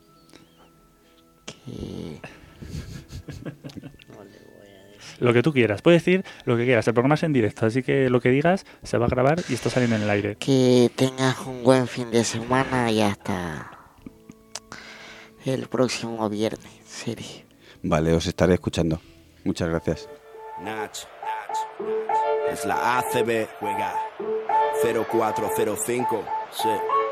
¿Qué? Lo que tú quieras, puedes decir lo que quieras. El programa es en directo, así que lo que digas se va a grabar y está saliendo en el aire. Que tengas un buen fin de semana y hasta el próximo viernes, Sergio. Vale, os estaré escuchando. Muchas gracias. Nach, es la A C B, juega cero cuatro cero cinco, sí.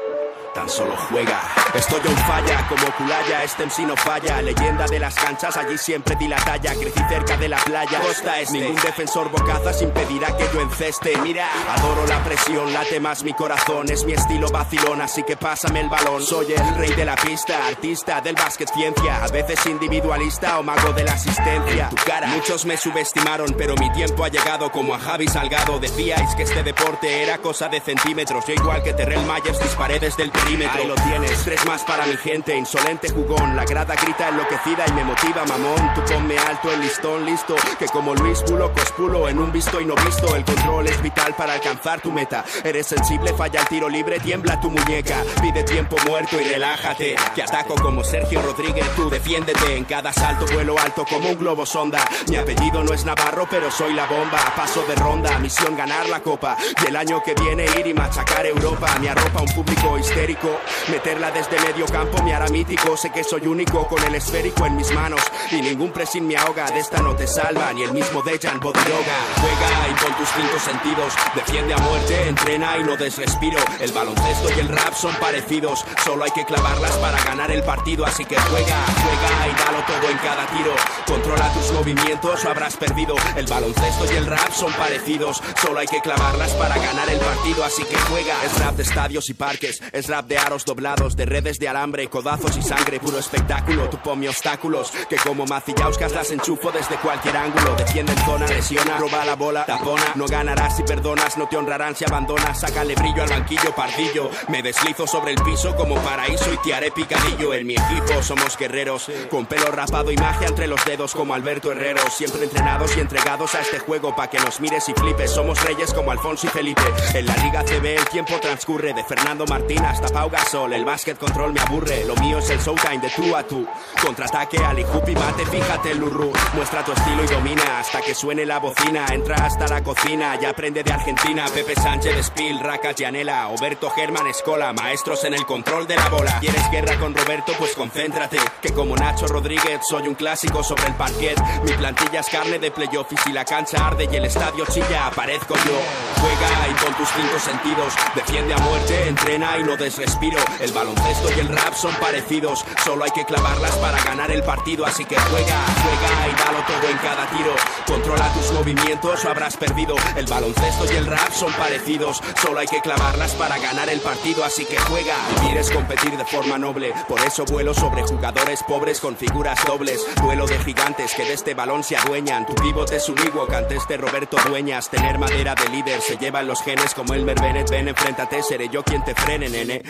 Tan solo juega. Estoy on falla, como Culaya, este M C no falla. Leyenda de las canchas, allí siempre di la talla. Crecí cerca de la playa, costa este. Ningún defensor bocazas impedirá que yo enceste. Mira, adoro la presión, late más mi corazón. Es mi estilo vacilón, así que pásame el balón. Soy el rey de la pista, artista del básquet ciencia. A veces individualista o mago de la asistencia. Tu cara, muchos me subestimaron, pero mi tiempo ha llegado como a Javi Salgado. Decíais que este deporte era cosa de centímetros. Yo igual que Terrell Myers disparé desde el perímetro. Ahí lo tienes, tres más para mi gente, insolente jugón. La grada grita enloquecida y me motiva, mamón. Tú ponme alto el listón, listo. Que como Luis Bulo, cospulo en un visto y no visto. El control es vital para alcanzar tu meta. Eres sensible, falla el tiro libre, tiembla tu muñeca. Pide tiempo muerto y relájate. Que ataco como Sergio Rodríguez, tú defiéndete. En cada salto vuelo alto como un globo sonda. Mi apellido no es Navarro, pero soy la bomba. Paso de ronda, misión ganar la copa. Y el año que viene ir y machacar Europa. Me arropa un público histérico. Meterla desde medio campo me hará mítico. Sé que soy único con el esférico en mis manos. Y ningún pressing me ahoga. De esta no te salva ni el mismo Dejan Bodiroga. Juega y con tus cinco sentidos. Defiende a muerte, entrena y no des respiro. El baloncesto y el rap son parecidos. Solo hay que clavarlas para ganar el partido. Así que juega, juega y dalo todo en cada tiro. Controla tus movimientos o habrás perdido. El baloncesto y el rap son parecidos. Solo hay que clavarlas para ganar el partido. Así que juega. Es rap de estadios y parques. Es rap de aros doblados, de redes de alambre, codazos y sangre, puro espectáculo. Tú ponme obstáculos, que como Macillauskas las enchufo desde cualquier ángulo. Defiende en zona, lesiona, roba la bola, tapona. No ganarás si perdonas, no te honrarán si abandonas. Sácale brillo al banquillo, pardillo. Me deslizo sobre el piso como paraíso y te haré picadillo. En mi equipo somos guerreros, con pelo rapado y magia entre los dedos como Alberto Herrero. Siempre entrenados y entregados a este juego, pa' que nos mires y flipes. Somos reyes como Alfonso y Felipe. En la Liga C B el tiempo transcurre, de Fernando Martín hasta Pau Gasol. El básquet control me aburre, lo mío es el showtime de tú a tú. Contraataque, Ali Hupi, mate, fíjate el lurru. Muestra tu estilo y domina hasta que suene la bocina. Entra hasta la cocina, ya aprende de Argentina. Pepe Sánchez, Spiel, Racas, Yanela, Oberto, Germán, Escola. Maestros en el control de la bola. ¿Quieres guerra con Roberto? Pues concéntrate. Que como Nacho Rodríguez soy un clásico sobre el parquet. Mi plantilla es carne de playoff y si la cancha arde y el estadio chilla, aparezco yo. Juega y con tus cinco sentidos. Defiende a muerte, entrena y no des respiro. El baloncesto y el rap son parecidos. Solo hay que clavarlas para ganar el partido. Así que juega, juega y dalo todo en cada tiro. Controla tus movimientos o habrás perdido. El baloncesto y el rap son parecidos. Solo hay que clavarlas para ganar el partido. Así que juega. Vivir es competir de forma noble. Por eso vuelo sobre jugadores pobres con figuras dobles. Duelo de gigantes que de este balón se adueñan. Tu pivote es un Ewok antes de Roberto Dueñas. Tener madera de líder se llevan los genes como Elmer Bennett. Ven, enfréntate, seré yo quien te frene, nene.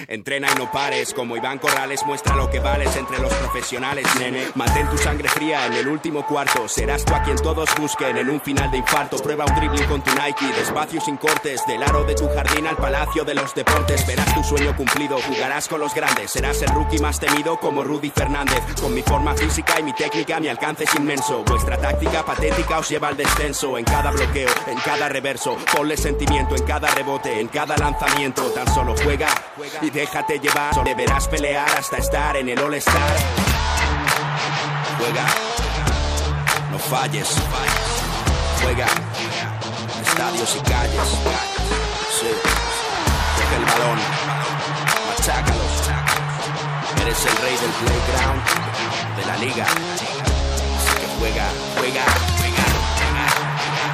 Entrena y no pares, como Iván Corrales, muestra lo que vales entre los profesionales, nene. Mantén tu sangre fría en el último cuarto, serás tú a quien todos busquen en un final de infarto. Prueba un dribbling con tu Nike, despacio sin cortes, del aro de tu jardín al palacio de los deportes. Verás tu sueño cumplido, jugarás con los grandes, serás el rookie más temido como Rudy Fernández. Con mi forma física y mi técnica mi alcance es inmenso. Vuestra táctica patética os lleva al descenso. En cada bloqueo, en cada reverso, ponle sentimiento en cada rebote, en cada lanzamiento. Tan solo juega y déjate llevar. Deberás pelear hasta estar en el All-Star. Juega, no falles. Juega, estadios y calles. Sí. Coge el balón, machácalos. Eres el rey del playground, de la liga. Así que juega, juega, juega, juega.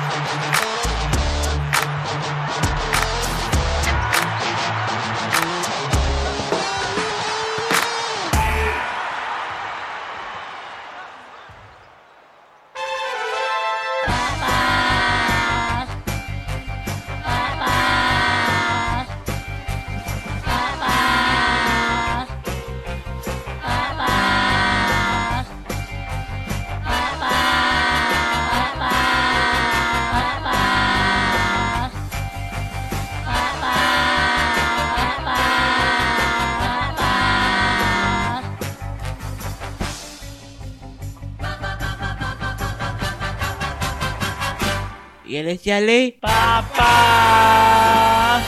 ¿Quieres, Charlie? ¡Papá!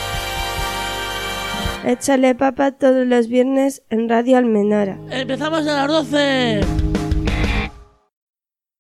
Échale papa todos los viernes en Radio Almenara. ¡Empezamos a las doce!